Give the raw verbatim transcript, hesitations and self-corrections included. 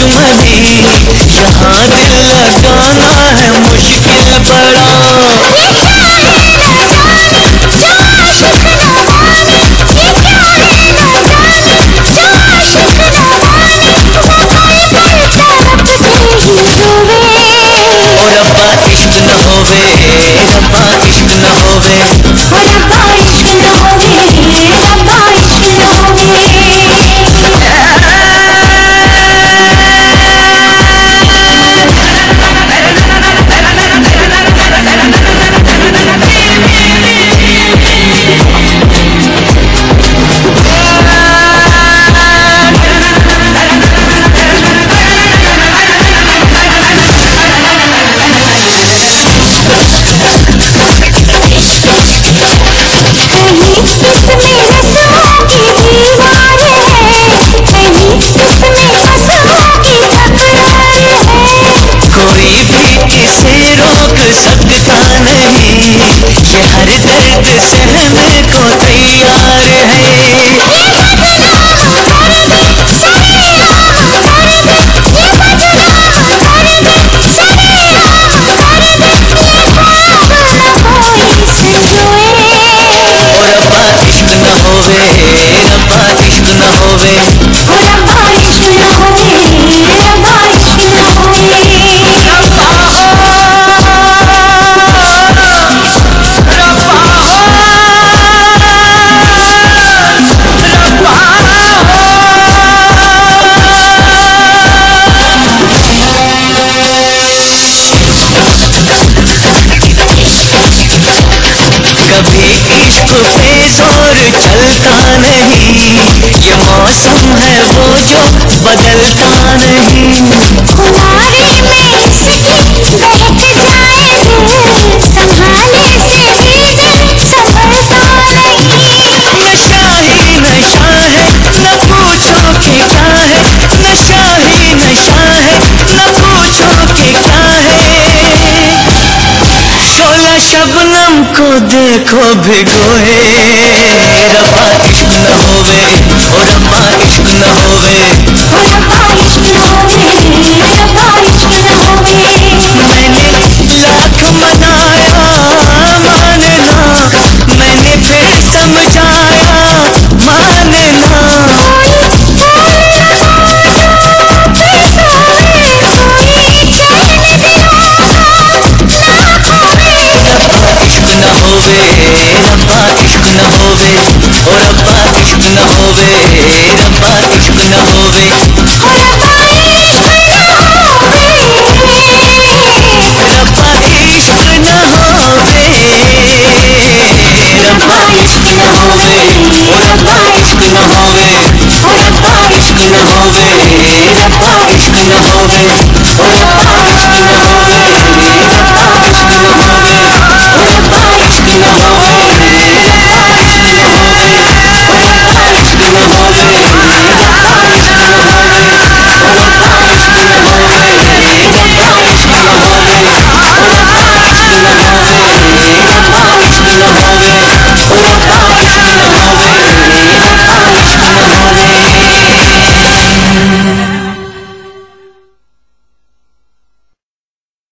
दुश्मनी, यहाँ दिल लगाना है मुश्किल बड़ा। और रब्बा इश्क न होवे, रब्बा इश्क न होवे, और रब्बा इश्क न होवे, रब्बा इश्क न होवे। कोई भी इसे रोक सकता नहीं, ये हर दर्द सहने को तैयार है। और रब्बा इश्क न होवे, रब्बा इश्क न होवे, और रब्बा इश्क न होवे, रब्बा इश्क न होवे। कभी इश्क पे जोर चलता नहीं, ये मौसम है वो जो बदलता नहीं। खुमारी में इसकी बहक जाए दिल, संभाले से भी दिल संभलता नहीं। नशा ही नशा है, न पूछो कि क्या है, नशा ही नशा है, न पूछो कि क्या है। शोला शबनम को देखो भिगोए, रब्बा इश्क न होवे, ओ रब्बा इश्क न होवे, और रब्बा